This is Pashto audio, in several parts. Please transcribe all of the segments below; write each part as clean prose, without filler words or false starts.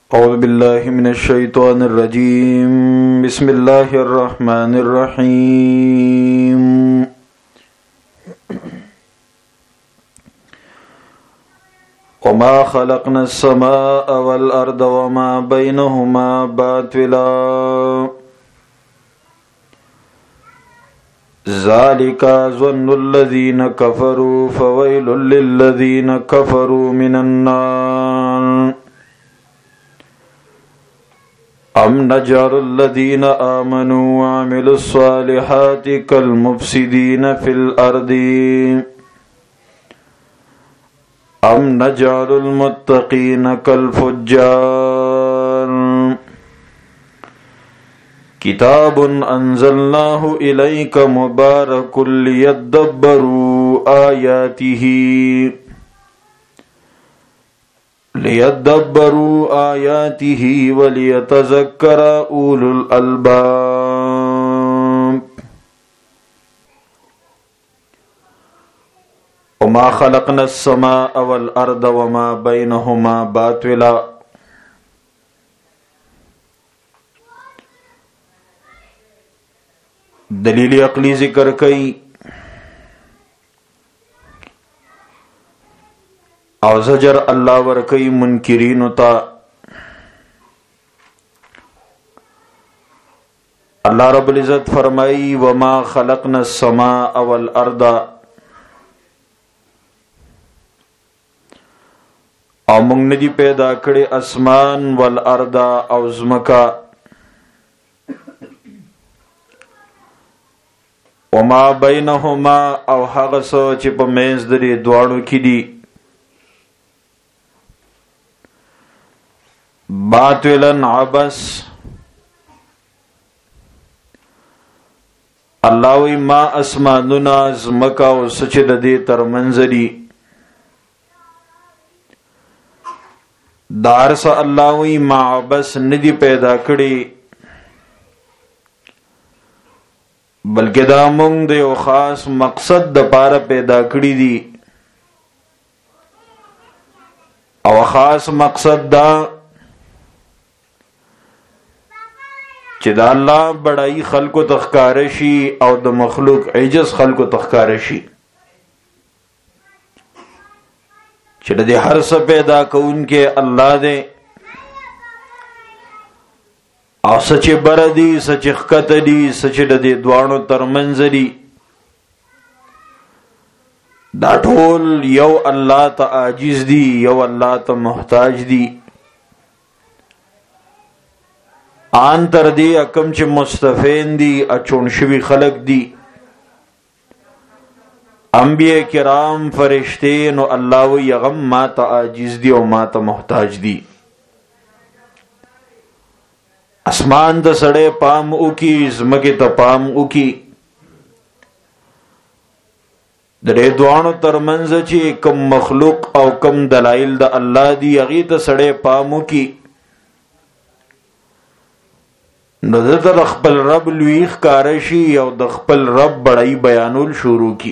أعوذ بالله من الشيطان الرجيم. بسم الله الرحمن الرحيم. وما خلقنا السماء والأرض وما بينهما باطلا ذلك ظن الذين كفروا فويل للذين كفروا من النار. أم نجعل الذين آمنوا وعملوا الصالحات كالمفسدين في الأرض أم نجعل المتقين كالفجار. كتاب أنزلناه إليك مبارك ليدبروا آياته وليتذكر أولو الألباب. وما خلقنا السماء والأرض وما بينهما باطلا. دلیل عقلی ذکر کئی او زجر اللہ ورکی منکرین تا. اللہ رب العزت فرمائی وما خلقنا السماء والارض، او منگ ندی پیدا کڑے اسمان والارض او زمکا، وما بینہما او حغس چپ مینز دری دوارو کی دی، باطلن عبس. اللہ وی ما اسمانونا زمکا و سچ ددی تر منزلی دارسا. اللہ وی ما عبس ندی پیدا کری بلکہ دا مونگ دے و خاص مقصد دا پارا پیدا کری دی، او خاص مقصد دا چې دا اللہ بڑائی خلق و تخکارشی او دا مخلوق عجز خلق و تخکارشی، چې دا دے ہر سا پیدا کون کے اللہ دے، او سچ بردی سچ خکت دی سچ دا دے دوانو ترمنز دی، دا ټول یو اللہ تا عاجز دی، یو اللہ تا محتاج دی. آن تر دی اکم چه مصطفین دی اچون شوی خلق دی، انبیاء کرام فرشتین و اللہ و یغم ما تا عاجز دی و ما تا محتاج دی. اسمان تا سڑے پام اوکی، زمکی تا پام اوکی، درے دوانو ترمنز چی کم مخلوق او کم دلائل دا اللہ دی اغی تا سڑے پام اوکی، نو د خپل رب لویخ کارشی او د خپل رب بڑائی بیانول شروع کی،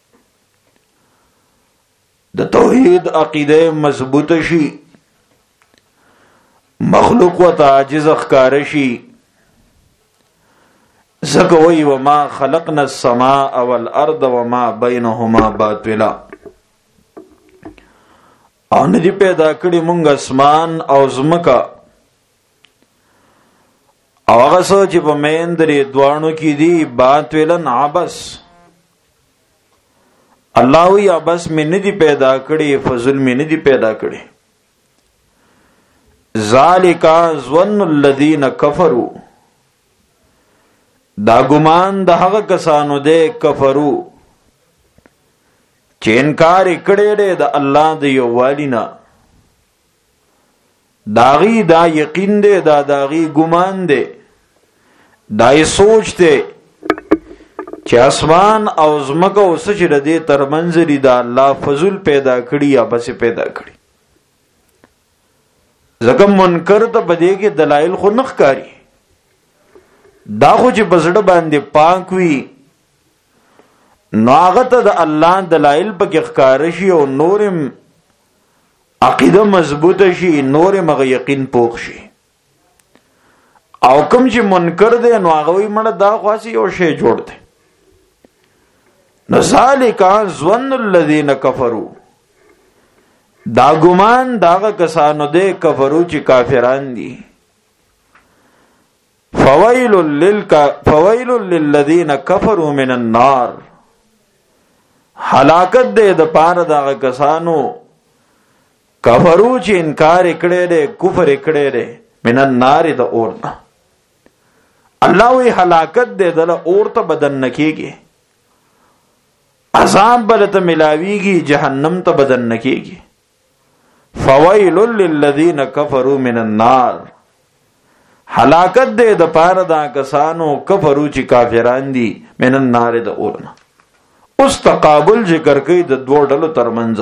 د توحید عقیدہ مضبوط شی، مخلوق و تعجز اخکارشی. زکوی وما خلقنا السماء والارض وما بینهما باطلا، او ندی پیدا کړي مونږ اسمان او زمکا او هغه څه چې په مین درې دوانو کې دي باطلن عبس. الله وی عبس مې نه دی پیدا کړي، فضل مې نه دی پیدا کړي. ذالک ظن الذین کفروا، دا ګمان د هغه کسانو دی کفرو چې انکار کړي دی د الله د یووالي نه. داغي دا یقین دی، داغي ګمان دی، دای سوچ تے چې اسمان او زمکا او سچ ردی ترمنزلی دا اللہ فضل پیدا کړي یا بس پیدا کړي. زکم منکر تا بدے کے دلائل خو نخ کاری، دا خو چې بزړه باندې پاک وی نو هغه ته د الله دلایل پکې ښکار شي او نورم عقیده مضبوطه شي، نور مغه یقین پوخ شي. او کوم چې منکر دی نو هغه وي مړه دا خاصي یو شی جوړ دی. ذالک ظن الذین کفروا، دا ګمان داغه کسانو دی کفرو چې کافران دي. فویل للذین کفروا من النار، هلاکت دی د پاره داغه کسانو کفرو چې انکار کړي دي، کفر کړي دي، من النار د اور نه. الله وی هلاکت دی دل اور ته بدن نکیږي، عذاب بلته ملاویږي، جهنم ته بدن نکیږي. فویل للذین کفروا من النار، هلاکت دی د پاره دا کسانو کفرو چې کافران دي، من النار د اور نه. اوس تقابل ذکر کوي د دوه ډلو ترمنځ.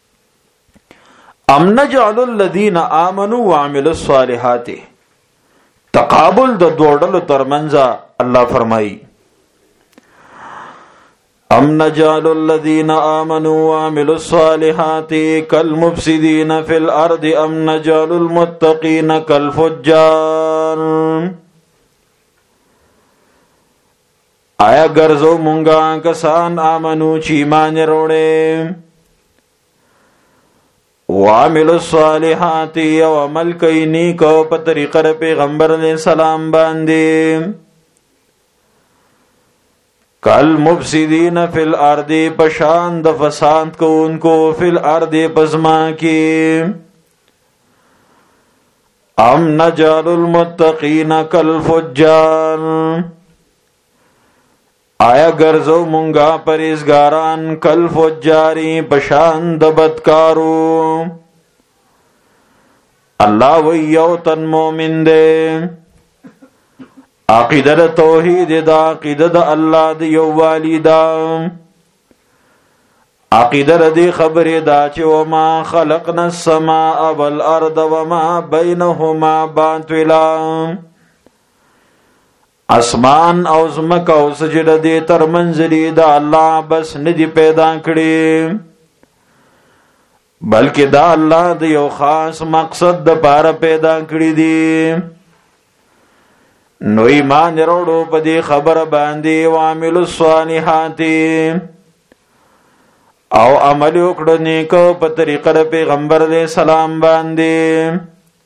ام نجعل الذین آمنوا وعملوا الصالحات، تقابل د دوه ډلو ترمنځ. الله فرمایي ام نجعل الذین آمنوا وعملوا الصالحات کالمفسدین فی الارض ام نجعل المتقین کالفجار. آیا ګرځو مونږه کسان آمنو چې ایمان وروړي، وعملوا الصالحات او عمل کوي نیک په طریقه پیغمبر علیہ السلام باندې، کل مفسدین فی الارض پشان د فساد کوونکو، فی الارض پزما کی. ام نجعل المتقین کالفجار، آیا ګرځو مونږه پرهیزګاران کالفجاری پشان د بدکارو. الله وی یو تن مومن دے، عقیده د توحید دا، عقیده د الله د یووالي دا، عقیده د خبره دا چې وما خلقنا السماء والارض وما بینهما باطلا، اسمان او زمکه او سجده دې تر منزلی دا الله بس ندی پیدا کړي، بلکې دا الله د یو خاص مقصد د پاره پیدا کړی دي. نو ایمان وروړو په دې خبره باندې، وعملوا الصالحات او عمل وکړو نیک په طریقه د پیغمبر علیہ السلام باندې،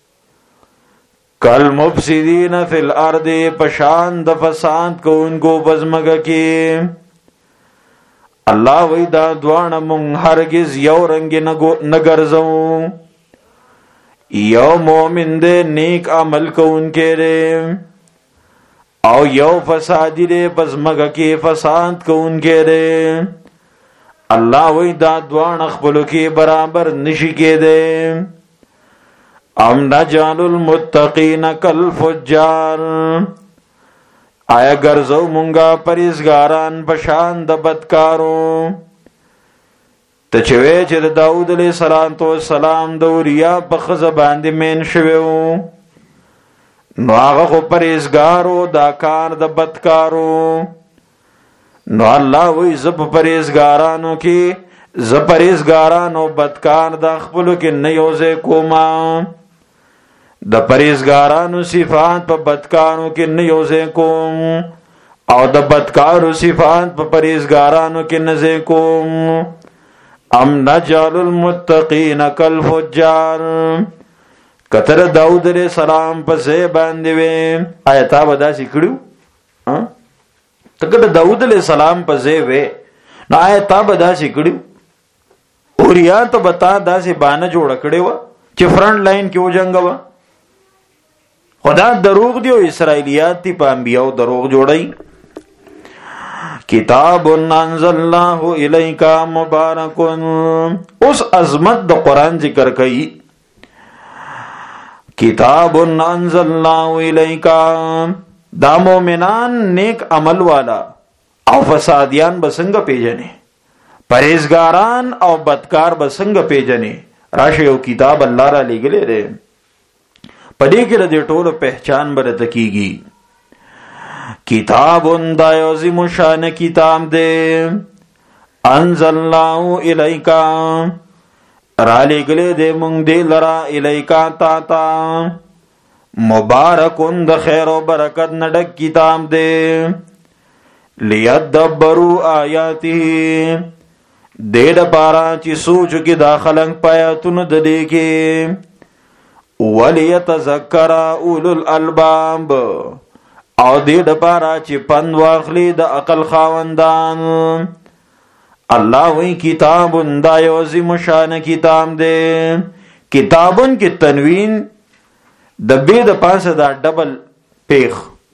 کل مفسدین فی الارض پشان د فساد کوونکو پزمکه کې. الله وی دا دوانه مونږ هرگز یو رنگ نه ګرځو، یو مومن دې نیک عمل کوونکی دی او یو فسادی دے پزمکه کې فساد کوونکی دی. الله وی دا دوان خپلو کې برابر نشي کېدی. ام نجعل المتقین کالفجار، آیا ګرځو مونږه پرهیزګاران پشان د بدکارو. ته چې وی چې د داود علیہ السلام د اوریا په ښځه باندې مین شوی و، نو هغه خو پرهیزګارو دا کار د بدکارو. نو الله وی زه په پرهیزګارانو کې، زه پرهیزګارانو بدکار د خپلو کې نه یوځای کومه، د پرهیزګارانو صفات په بدکارو کې نه یوځای کوم او د بدکارو صفات په پرهیزګارانو کې نه ځای کوم. ام نجعل المتقین کالفجار، کتر داود علیہ السلام په ځای باندې وې، آیا تا به داسې کړو؟ ته که د داود علیہ السلام په ځای وې نو آیا تا به داسې کړو؟ اوریا ته به تا داسې بانه جوړه کړې وه چې فرنټ لاین کې وجنګوه؟ خدا دروغ دی او اسرائیلیات دی، په انبیاء دروغ جوړی. کتاب انزلناه الیک مبارک، اس عظمت د قرآن ذکر کئی. کتاب انزلناه الیک، دا مومنان نیک عمل والا او فسادیان بسنگ پیجنے، پرہیزگاران او بدکار بسنگ پیجنے. راشه یو کتاب اللہ را لگلے دے، پدې کې د ټولو پہچان برته کیږي. کتاب دا عظیم شان کتاب دے، انزلناه الیک، را لګلې دې مونږ دې لرا الیکا تا تا مبارکون د خیر او برکت نډک کتاب دې لیدبروا آیاته دې د پارا چې سوچ کې داخلن پیاتون د دې کې ولیتذکر اولو الالباب او دې د پارا چې پند واخلي د عقل خاوندان الله وی کتابن دا یو عظیم شان کتاب دے کتابن کی تنوین د بی د پاسه دا ډبل پیخ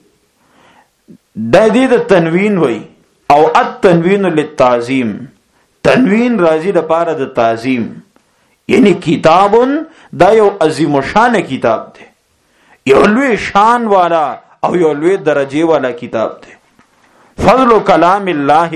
د دې د تنوین وی او التنوین للتعظیم تنوین راځي د پاره د تعظیم یعنی کتابن دا یو عظیم شان کتاب دی یو لوی شان والا او یو لوی درجه والا کتاب دی فضل کلام الله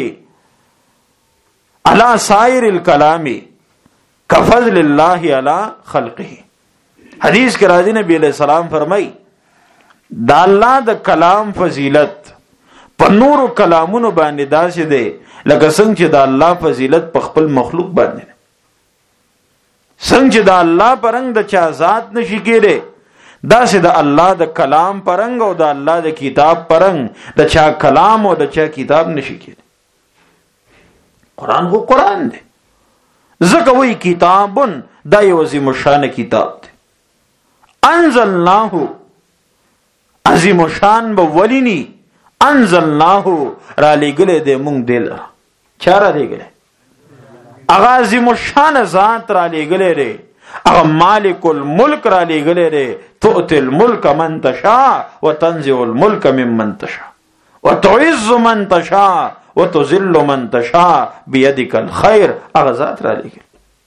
علی سائر الکلام کفضل اللہ علی خلقه حدیث کے راضی نبی علیہ السلام فرمائی دا اللہ دا کلام فضیلت په نور کلامونو باندې داسې دی لکه څنګه چې دا الله فضیلت په خپل مخلوق باندې څنګه چې دا الله پرنګ د چا ذات نشي کېږي داسې د الله د کلام پرنګ او د الله د کتاب پرنګ د چا کلام او د چا کتاب نشي کېږي قرآن کو قرآن دے ذکر وی کتابن دا یو عظیم شان کتاب دے انزلناہ عظیم شان با ولینی انزلناہ را لے گلے دے مونگ دے لرا چا را لے گلے اغا عظیم شان ذات را لے گلے رے اغا مالک الملک را لے گلے رے تؤت الملک من تشا و تنزع الملک من من تشا و تعز من تشا وتذل من تشاء بيدك الخير اغزات را لګل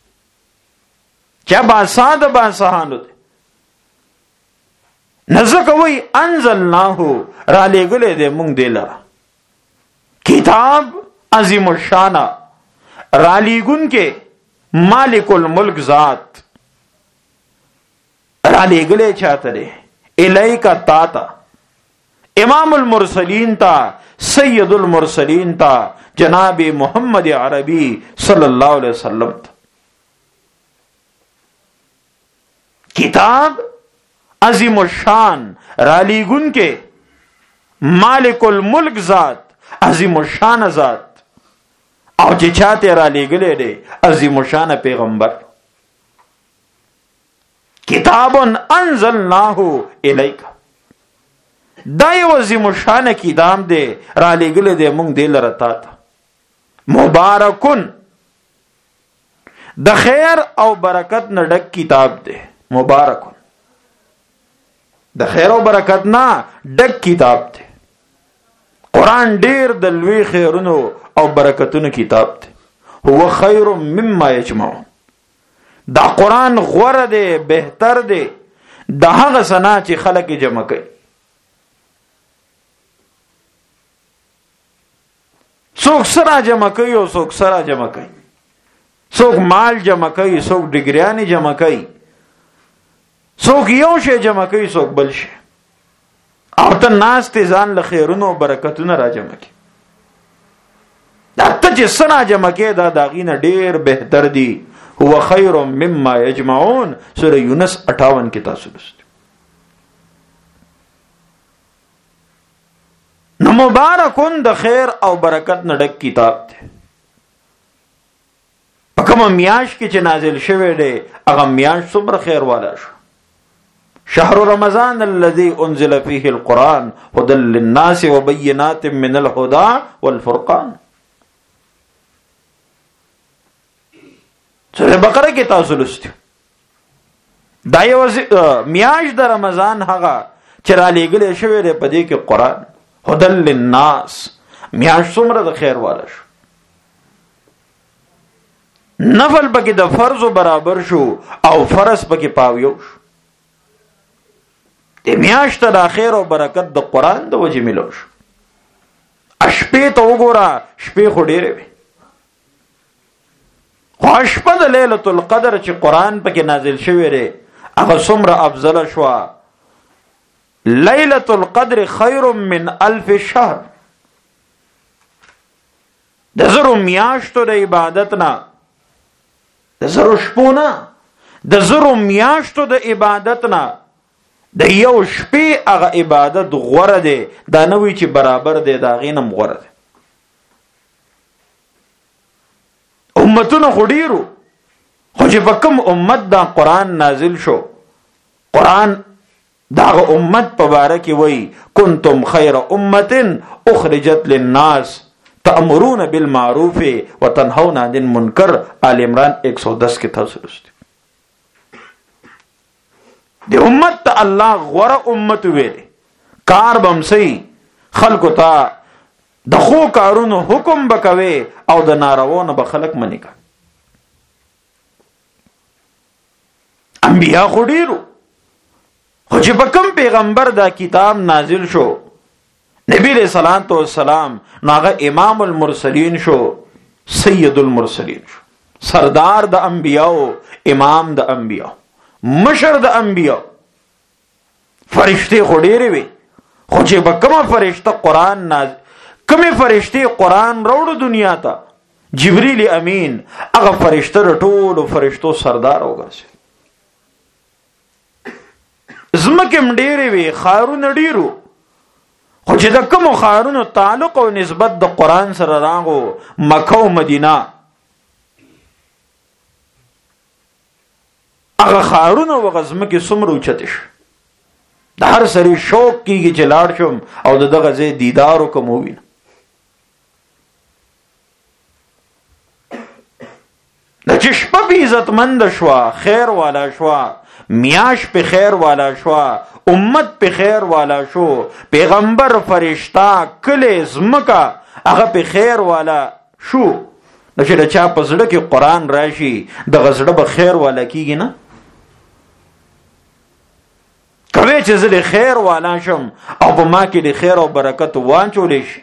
چا باساد باسهانو نزدک وی انزلناه را لګل دې مونږ دې لرا کتاب عظیم الشان را لګون کې مالک الملک ذات را لګل چاته دې الیکا تاتا امام المرسلین تا سید المرسلین تا جناب محمد عربی صلی اللہ علیہ وسلم تا کتاب عظیم الشان رالی گن کے مالک الملک ذات عظیم الشان ذات او چې چاته رالی گلے دے عظیم الشان پیغمبر کتاب انزلناه الیک دا یو عظیم شان کتاب دے را لګل دے مونږ دې لره تا ته مبارکون د خیر او برکت نه ډک کتاب دے مبارکون د خیر او برکت نه ډک کتاب دے قرآن ډیر د لوی خیرونو او برکتونو کتاب دے هو خیر مما یجمعون دا قرآن غوره دے بهتر دے دا هغه سنا چې خلک جمع کوي څوک سره جمع کوي او څوک سره جمع کوي څوک مال جمع کوي څوک ډګریانې جمع کوي څوک یو شی جمع کوي څوک بل شی او ته ناس ته ځان له خیرونو او برکتونو را جمع کوي دا ته چې سره جمع کوي دا داغینه ډیر بهتر دی هو خیر مما یجمعون سورہ یونس 58 کې تاسو لوست نو مبارکون د خیر او برکت نه ډک کتاب دی په کومه میاشت کې چې نازل شوی دی هغه میاشت څومره خیر والا شو شهر رمضان الذي انزل فيه القرآن هدى للناس وبينات من الهدى والفرقان سورہ بقره کې تاسو لوست دا یو میاشت د رمضان هغه چې را لېږلی شوی دی په دې کې قرآن هدل للناس میاشت څومره د خیر والا شو نفل پکې د فرض برابر شو او فرض پکې پاویو شو د میاشت د خیر او برکت د قرآن د وجې ملو شو شپې ته وګوره شپې خو ډېرې وي خو شپه د لیلة القدر چې قرآن پکې نازل شوی دی هغه څومره افضله شوه لیلۃ القدر خیر من الف شهر د زرو میاشتو د عبادت نه د زرو شپو نه، د زرو میاشتو د عبادت نه د یو شپې هغه عبادت غوره دی. دا نه وي چې برابر دی، د هغې نه هم غوره دی. امتونه خو ډېرو، خو چې په کوم امت دا قرآن نازل شو، قرآن داغه امت په باره کې وایي کنتم خیر امت اخرجت للناس تأمرون بالمعروف وتنهون عن المنکر. آل عمران 110 کې تاسو لوستي. د امت ته الله غوره امت ویلي، کار بم صحیح، خلکو ته د خو کارونو حکم بکوي او د نارواو نه به خلک منې کوي. انبیا خو ډېرو، خو چې په کوم پیغمبر دا کتاب نازل شو، نبی علیہ الصلوۃ والسلام ناغه امام المرسلین شو، سید المرسلین شو، سردار د انبیاء، امام د انبیاء، مشر د انبیاء. فرشتي خو ډېرې وي، خو چې په کومه فرشته قرآن نازل، کومې فرشتي قرآن راوړو دنیا ته، جبریل امین، هغه فرشته د ټولو فرشتو سردار وګرځي. زمکم ډېرې وي، خارونه ډېرو، خو چې د کومو خارونو تعلق او نسبت د قرآن سره راغو، مکه او مدینه، هغه خارونه وغه زمکې څومره اوچتې شي. د هر سړي شوق کېږي چې لاړ شم او د دغه ځای دیدار وکړم ووینم. د چې شپه په عزتمند شوه، خیر والا شوه، میاش په خیر والا شوه، امت په خیر والا شو، پیغمبر، فرشتہ، کلی، زمکه هغه په خیر والا شو. نو چې د چا په زړه کې قرآن راشي، دغه زړه به خیر والا کېږي نه. کوي چې زه د خیر والا شم او په ما کې د خیر او برکت وانچولی شي،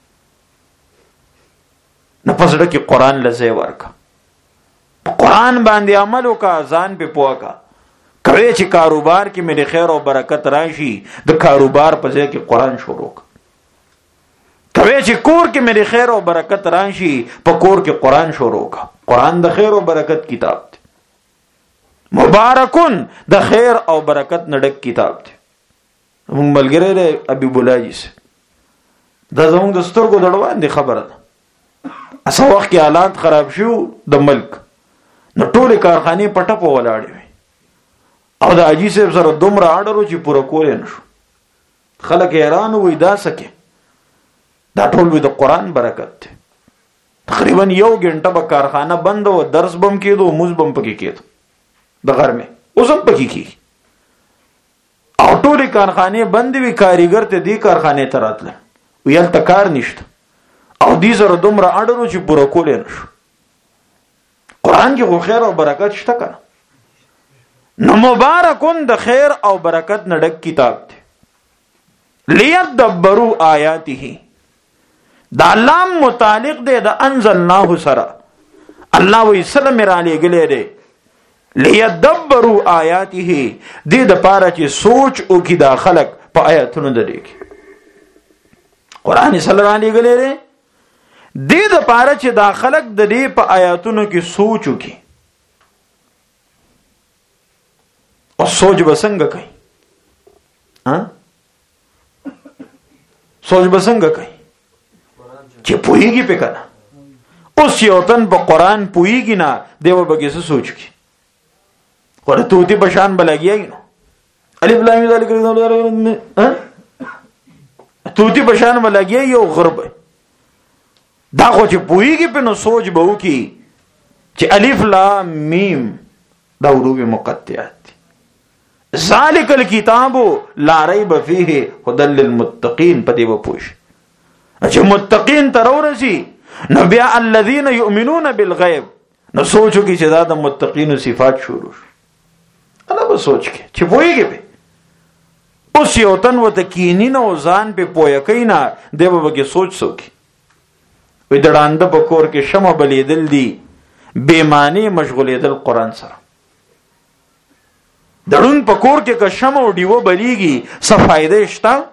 نو په زړه کې قرآن له ځای ورکه، په قرآن باندې عمل وکړه، ځان پې پوه کړه. کوي چې کاروبار کې مې د خیر او برکت راشي، د کاروبار په ځای کې قرآن شروع کړه. کوي چې کور کې مې د خیر او برکت راشي، په کور کې قرآن شروع کړه. قرآن د خیر او برکت کتاب دی، مبارکون، د خیر او برکت نه ډک کتاب دی. موږ ملګری دی حبیب الله جی سے، دا زموږ د سترګو د وړاندې خبره ده. اسه وخت کې حالات خراب شو د ملک، نو ټولې کارخانې په ټپو ولاړې وي او د حاجي صاحب سره دومره آډر چې پوره کولی نه شو. خلک حیران وي دا څه کې، دا ټول وي د قرآن برکت دی. تقریبا 1 غنټه به کارخانه بند و، درس بم کېدو، موز بم پکې کېدو د غرمې، اوس هم پکې کېږي. او ټولې کارخانې بند وي، کاریګر ته دې کارخانې ته راتله، وي هلته کار نشته او دې سره دومره آډر چې پوره کولی نه شو. قرآن کې خو خیر او برکت شته که نه؟ نو مبارکون، د خیر او برکت نه ډک کتاب دی. لیدبروا آیاته، دا لام متعلق دی د انزلناه سره. الله وی سلام را لېږلی دی، لیدبروا آیاته، دې دپاره چې سوچ وکړي دا خلک په آیاتونو د دې کې. قرآن سره را لېږلی دی دې دپاره چې دا خلک د دې په آیاتونو کې سوچ وکړي. او سوچ به څنګه کوي؟ سوچ به څنګه کوي؟ چې پوهیږي پې که نه. اوس یو تن په قرآن پوهیږي نه، دی به پکې څه سوچ کړي؟ خو د طوطي په شان به لګیږي نو، الف لام میم ذالک، طوطي په شان به لګیږي او غر به. دا خو چې پوهیږي پې نو سوچ به وکړي چې الف لام میم دا حروف مقطعات دي. ذالک الکتاب لا ریب فیه هدی للمتقین، په دې به پوه شي چې متقین ته راورسي. نو بیا الذین یؤمنون بالغیب، نو سوچ وکړي چې دا د متقینو صفات شروع شي. الله به سوچ کې چې پوهیږي پې. اوس یو تن ورته کیني نه او ځان پې پویه کوي نه، دی به پکې سوچ وکړي. وی د ړانده په کور کې شمع بلیدل دي، بې معنی مشغولېدل قرآن سره. د ړوند په کور کې که شمع او ډیوه بلیږي، څه فایده شته؟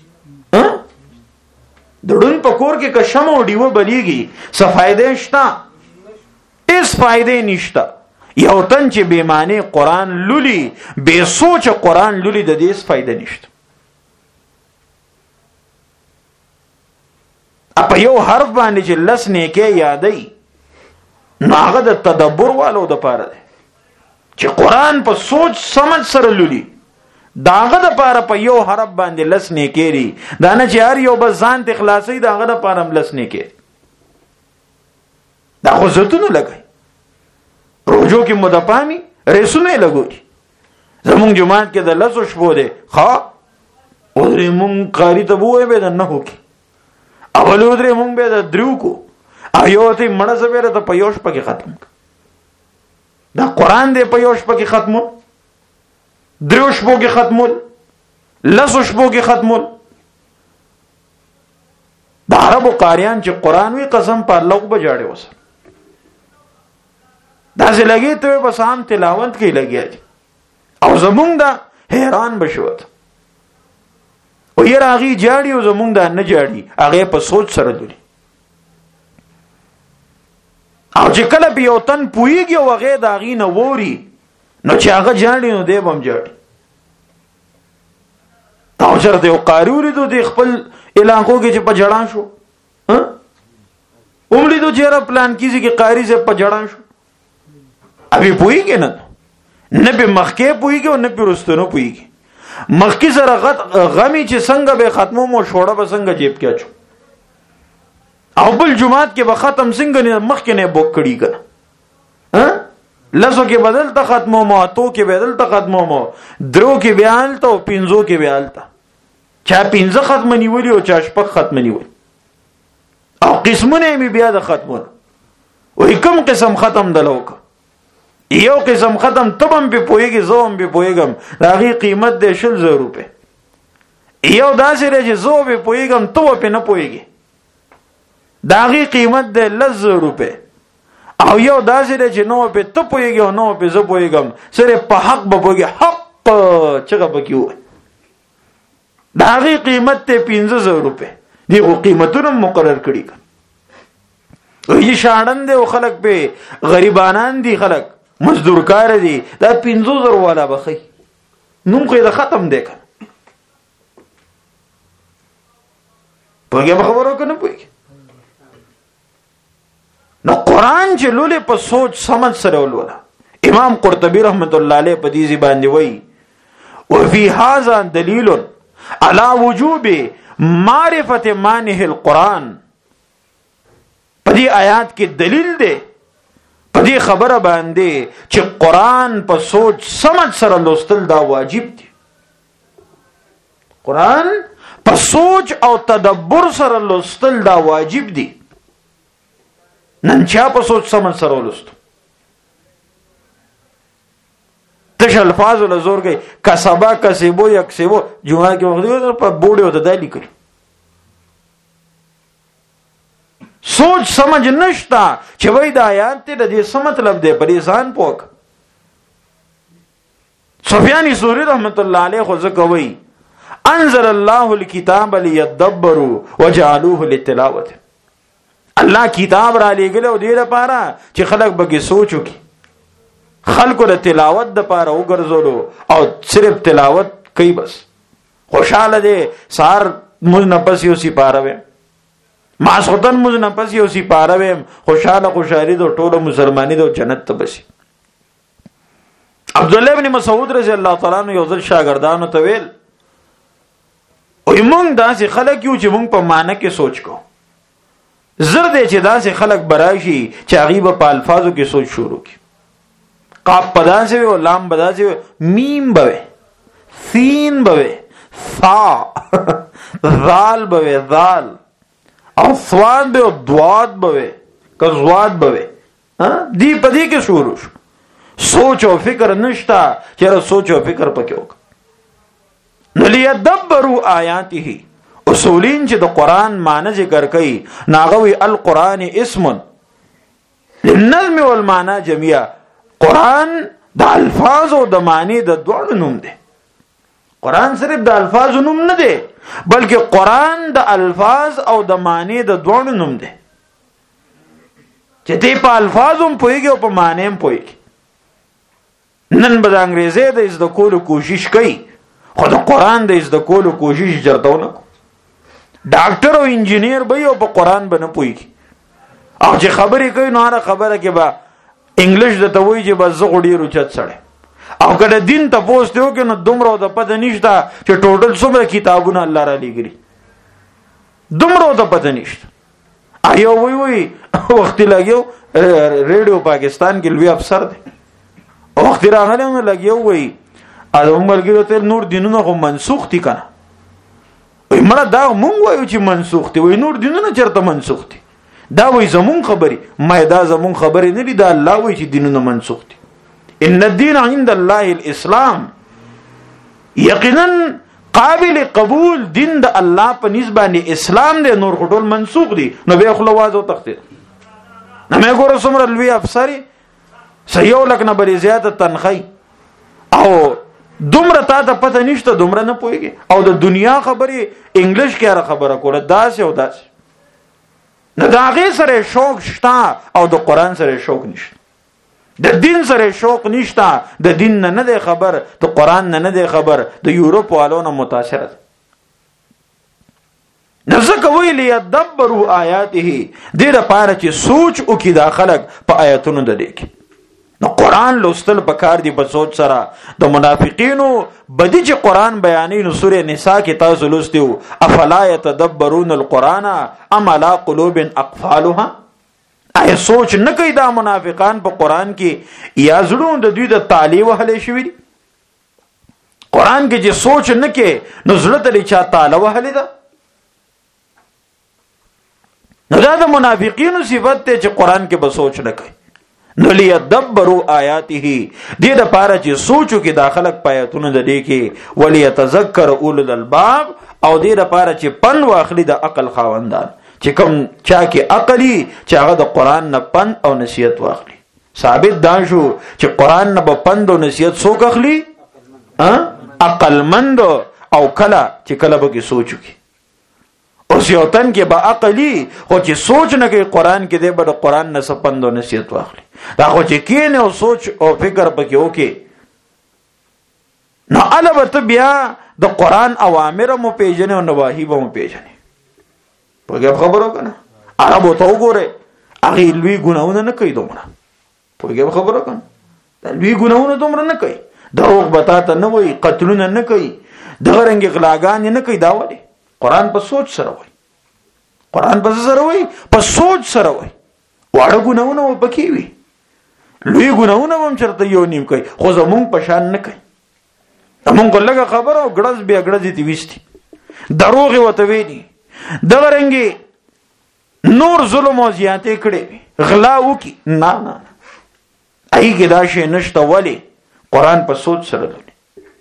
د ړوند په کور کې که شمع او ډیوه بلیږي، څه فایده شته؟ هېڅ فایده نشته. یو تن چې بے معنی قرآن لولي، بے سوچ قرآن لولي، د دې فائدہ نشته. اپا یو حرف باندې چې لس نیکه یادی، نو هغه د تدبر والو د پاره دی چې قرآن په سوچ سمج سره لولي. داغه د پاره په یو حرف باندې لس نیکه لري، دا نه چې هر یو بس ځان ته خلاصي، داغه د پاره لس نیکه. دا خو زتونه لګي روجو کې مدپامي رسونه لګوي. زمونږ جماعت کې د لسو شپو دی ښا اورې مونږ قاری ته وې به نه هوکي اول ودرې مونږ به د درو کو ایو ته مړه سره ته پيوش پکې ختم. دا قران دې پيوش پکې ختمو، درو شپو کې ختمول، لسو شپو کې ختمول. دا عربو قاریان چې قران وی قسم په الله وبجاړي وسه دا څه لګي ته بس عام تلاوت کې لګي او زمونږ دا حیران بشوت او یې راغي جاړي او زمونږ دا نه جاړي، هغه په سوچ سره دوی. او چې کله په یو تن پويږي او هغه دا غي نه ووري، نو چې هغه جاړي نو دی بم جاړي. او چرته یو قاروري دوی خپل علاقو کې چې په جړان شو، ها عمرې دوی چیرې پلان کیږي کې قاری سے په جړان شو. ابي پويږي نه به مخکې پويږي او نه به رستنو پويږي. مخکې سره غمی چې څنګه به ختمو مو شوړه به څنګه جیب کې اچو، او بل جمعات کې به ختم څنګه نه مخکې نه بوک کړي کنه. ها لسو کې بدل ته ختمو مو، تو کې بدل ته ختمو مو، درو کې بیان ته او پینځو کې بیان ته. چا پینځه ختم نیولي او چا شپږ ختم نیولي، او قسمونه می بیا د ختمونه وې کوم قسم ختم دلوک. یو قسم ختم تبم به پويږي، زوم به پويګم، داغي قیمت دې 100 روپے. یو داسې چې زو به پويګم تو په نه پويږي، داغي قیمت دې 100 روپے. او یو داسې چې نو په ته پويږي او نو په زو پويګم، سره په حق به پويږي، حق چغه بکیو، داغي قیمت ته 1500 روپے. دیغه قیمتونه مقرر کړی. وی شاړن دې او خلک به غریبانان دي، خلک مزدور کار دي، دا 500 والا بخي نوم خو دا ختم دی کنه. پوهیږي به خبرو کنه پوهیږي. نو قرآن چې لولې په سوچ سمج سره ولوله. امام قرطبي رحمت الله علیه په دې باندې وایي وفي هذا دلیل على وجوب معرفت معنی القرآن. په دې آیات کې دلیل دی په دې خبره باندې چې قرآن په سوچ سمج سره لوستل دا واجب دی. قرآن په سوچ او تدبر سره لوستل دا واجب دی. نن چا په سوچ سمج سره لوستو تش الفاظ له زور گئی کسبا کسبو یکسبو جمعه کې وخت په بوډه وته دلی کړ. سوچ سمجھ نشتا چې وای د آیات ته د دې څه مطلب دی، په دې ځان پوک. سفیانی ثوری رحمت الله علیه خو ځکه وای انزل الله الكتاب ليدبروا وجعلوه للتلاوه. الله کتاب را لېږل او دې لپاره چې خلک به سوچ وکړي، خلکو د تلاوت د لپاره وګرځولو او صرف تلاوت کوي بس. خوشاله دي سار موږ نه پس یو سی پاروي، ما سوتن موږ نه پس یو سی پاروي، خوشاله خوشالي دو ټوله مسلمانۍ دو جنت ته بشي. عبد الله ابن مسعود رضی الله تعالی عنہ یو ځل شاګردانو ته ویل او موږ داسې خلک یو چې موږ په معنی کې سوچ کو. زر دې چې داسې خلک براشي چې غیب په الفاظو کې سوچ شروع کی. قاف پداسه او لام بداسه میم بوي، سین بوي، ثا ذال بوي، ذال او صاد به ضاد بوي، کزواد بوي. دی پدې کې شروع شو. سوچ او فکر نشتا چې سوچ او فکر پکې وک. نو لیدبروا آیاته. اصولین چې د قران معنی ذکر کوي ناغوي القران اسم للنظم والمعنى جميعا. قرآن د الفاظ او د معنی د دوه نوم دی. قرآن صرف د الفاظ نوم نه دی بلکې قرآن د الفاظ او د معنی د دوه نوم دی. چې ته په الفاظ هم پوهیږي او په معنی هم پوهیږي. نن به د انګریزي د زده کولو کوشش کوي خو د قران د زده کولو کوشش جرتونه ډاکټر او انجینیر به یو په قران باندې پوي او چې خبرې کوي نو هر خبره کې به انګلیش د توي چې بس زه غوډي روچت سره او کله دین ته پوښتنه وکړو نو دومره د پته نشته چې ټوټل څومره کتابونه الله را لګري دومره د پته نشته ایو وی وخت لګیو ریډیو پاکستان کې لوی افسر دی وخت راغلی نو لګیو وی ا عمرګیو ته نور دینونه خو منسوخ دي کنه وی مړه دا مونږ وایو چې منسوخ دي وی نور دینونه چرته منسوخ دي دا وی زمون خبري ما دا زمون خبري نه دي دا الله وی چې دینونه منسوخ دي ان الدين عند الله الاسلام یقینا قابل قبول دین د الله په نسبت اسلام دی نور ټول منسوخ دي نو به خلواز او تخته نه مې ګور سمره لوی افسری سيو لک نه بری زیاته تنخی او دومره تا ته پته نشته دومره نه پويږي او د دنیا خبري انګلیش کې خبره کوله داس او داس نه دا غي سره شوق شته او د قران سره شوق نشته د دین سره شوق نشته د دین نه دی خبر د قران نه دی خبر د یورپ والو نه متاثر نزدک ویلی یدبروا آیاته دې لپاره چې سوچ وکړي دا خلک په آیاتونو د دې کې نو قران لوستل پکار دی په سوچ سره د منافقینو بدی چې قران بیانې نو سوره نساء کې تاسو لوستیو افلا يتدبرون القران ام على قلوب اقفالها ای سوچ نه کوي دا منافقان په قران کې یا زړون د دوی د تعالی وهلې شوی قران کې چې سوچ نه کوي نو زړه ته چا تعالی وهلې ده نو دا د منافقینو صفت ته چې قران کې به سوچ نه کوي نو لیدبروا آیاته دې د پاره چې سوچو کې داخلك پایتونه د دې کې وليتذکر اولل الباب او دې د پاره چې پن واخلي د عقل خاوندان چې کوم چا کې عقلی چې هغه د قران نه پند او نصیحت واخلي ثابت دا شو چې قران نه په پند او نصیحت څوک اخلي عقل مند او کله چې کله به کې سوچو کې اوس یو تن کې با عقلی خو چې سوچ نه کوي قران کې دې به د قران نه سپند او نصیحت واخلي دا خو چې کینه او سوچ او فکر پکې وکي نو البته بیا د قران اوامر مو پیژنې او نواهی مو پیژنې په خبرو کنه عربو ته وګوره هغه لوی ګناونه نه کوي دومره په خبرو کنه لوی ګناونه دومره نه کوي دروغ بتاته نه وای قتلونه نه کوي دغه رنګ غلاګان نه کوي دا ولي قران په سوچ سره وای قران په سره وای په سوچ سره وای واړه ګناونه وبکی وي لوی ګناونه هم چرته یو نیم کوي خو زمون په شان نه کوي زمون ګلګه خبر او ګړز بیا ګړز دي وستي دروغ وته وی دي دغه رنګي نور ظلم او زیاتې کړي غلا وکي نه نه ای کې دا شی نشته ولی قران په سوچ سره لولي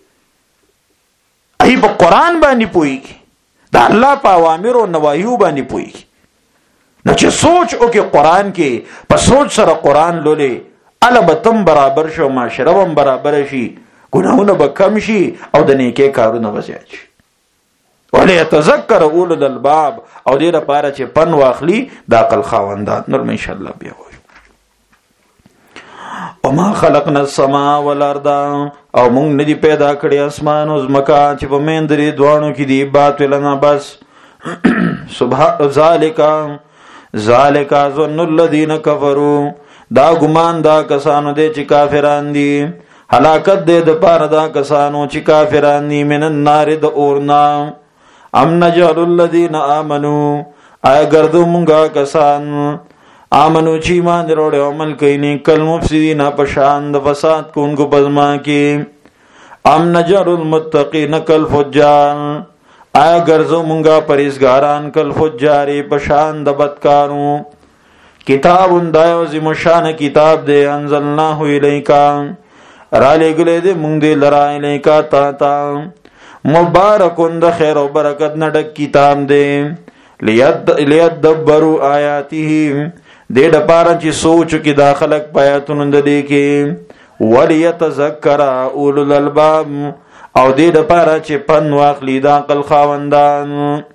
ای په قران باندې پويږي دا الله په اوامر او نواهیو باندې پويږي نو چې سوچ او کې قران کې په سوچ سره قران لولي البتم برابر شو معاشره هم برابر شي ګناهونه به کم شي او د نیکه کارونه به زیات شي ولی يتذكر اولو الباب او دې لپاره چې پن واخلي د عقل خاوندان نور ان شاء الله بیا وایو وما خلقنا السماء والارض او مونږ ندي پیدا کړی اسمان او زمکا چې په مندري دوانو کې دی باطل نه بس سبحان ذالک ظن الذين كفروا دا ګمان دا کسانو دي چې کافران دي هلاکت دې د پاره دا کسانو چې کافران دي من النار د اورنا ام نجعل الذين امنوا اي ګردو مونږه کسان امنو چې ایمان وروړي عمل کوي نه کل مفسدين په شان د فساد کوونکو پزما کې ام نجعل المتقين کل فجار اي ګرځو مونږه پرهیزګاران کل فجار په شان د بدکارو کتاب اندایو زم شان کتاب دے انزلناه الیکا را لګلې دې مونږ دې لرا الیکا تا مبارکون د خیر او برکت نډک کتاب دې لیدبروا آیاته دې د پاره چې سوچ کې داخلك پیاتون د دې کې وليتذکر اولل الباب او دې د پاره چې پن واخلي د عقل خاوندان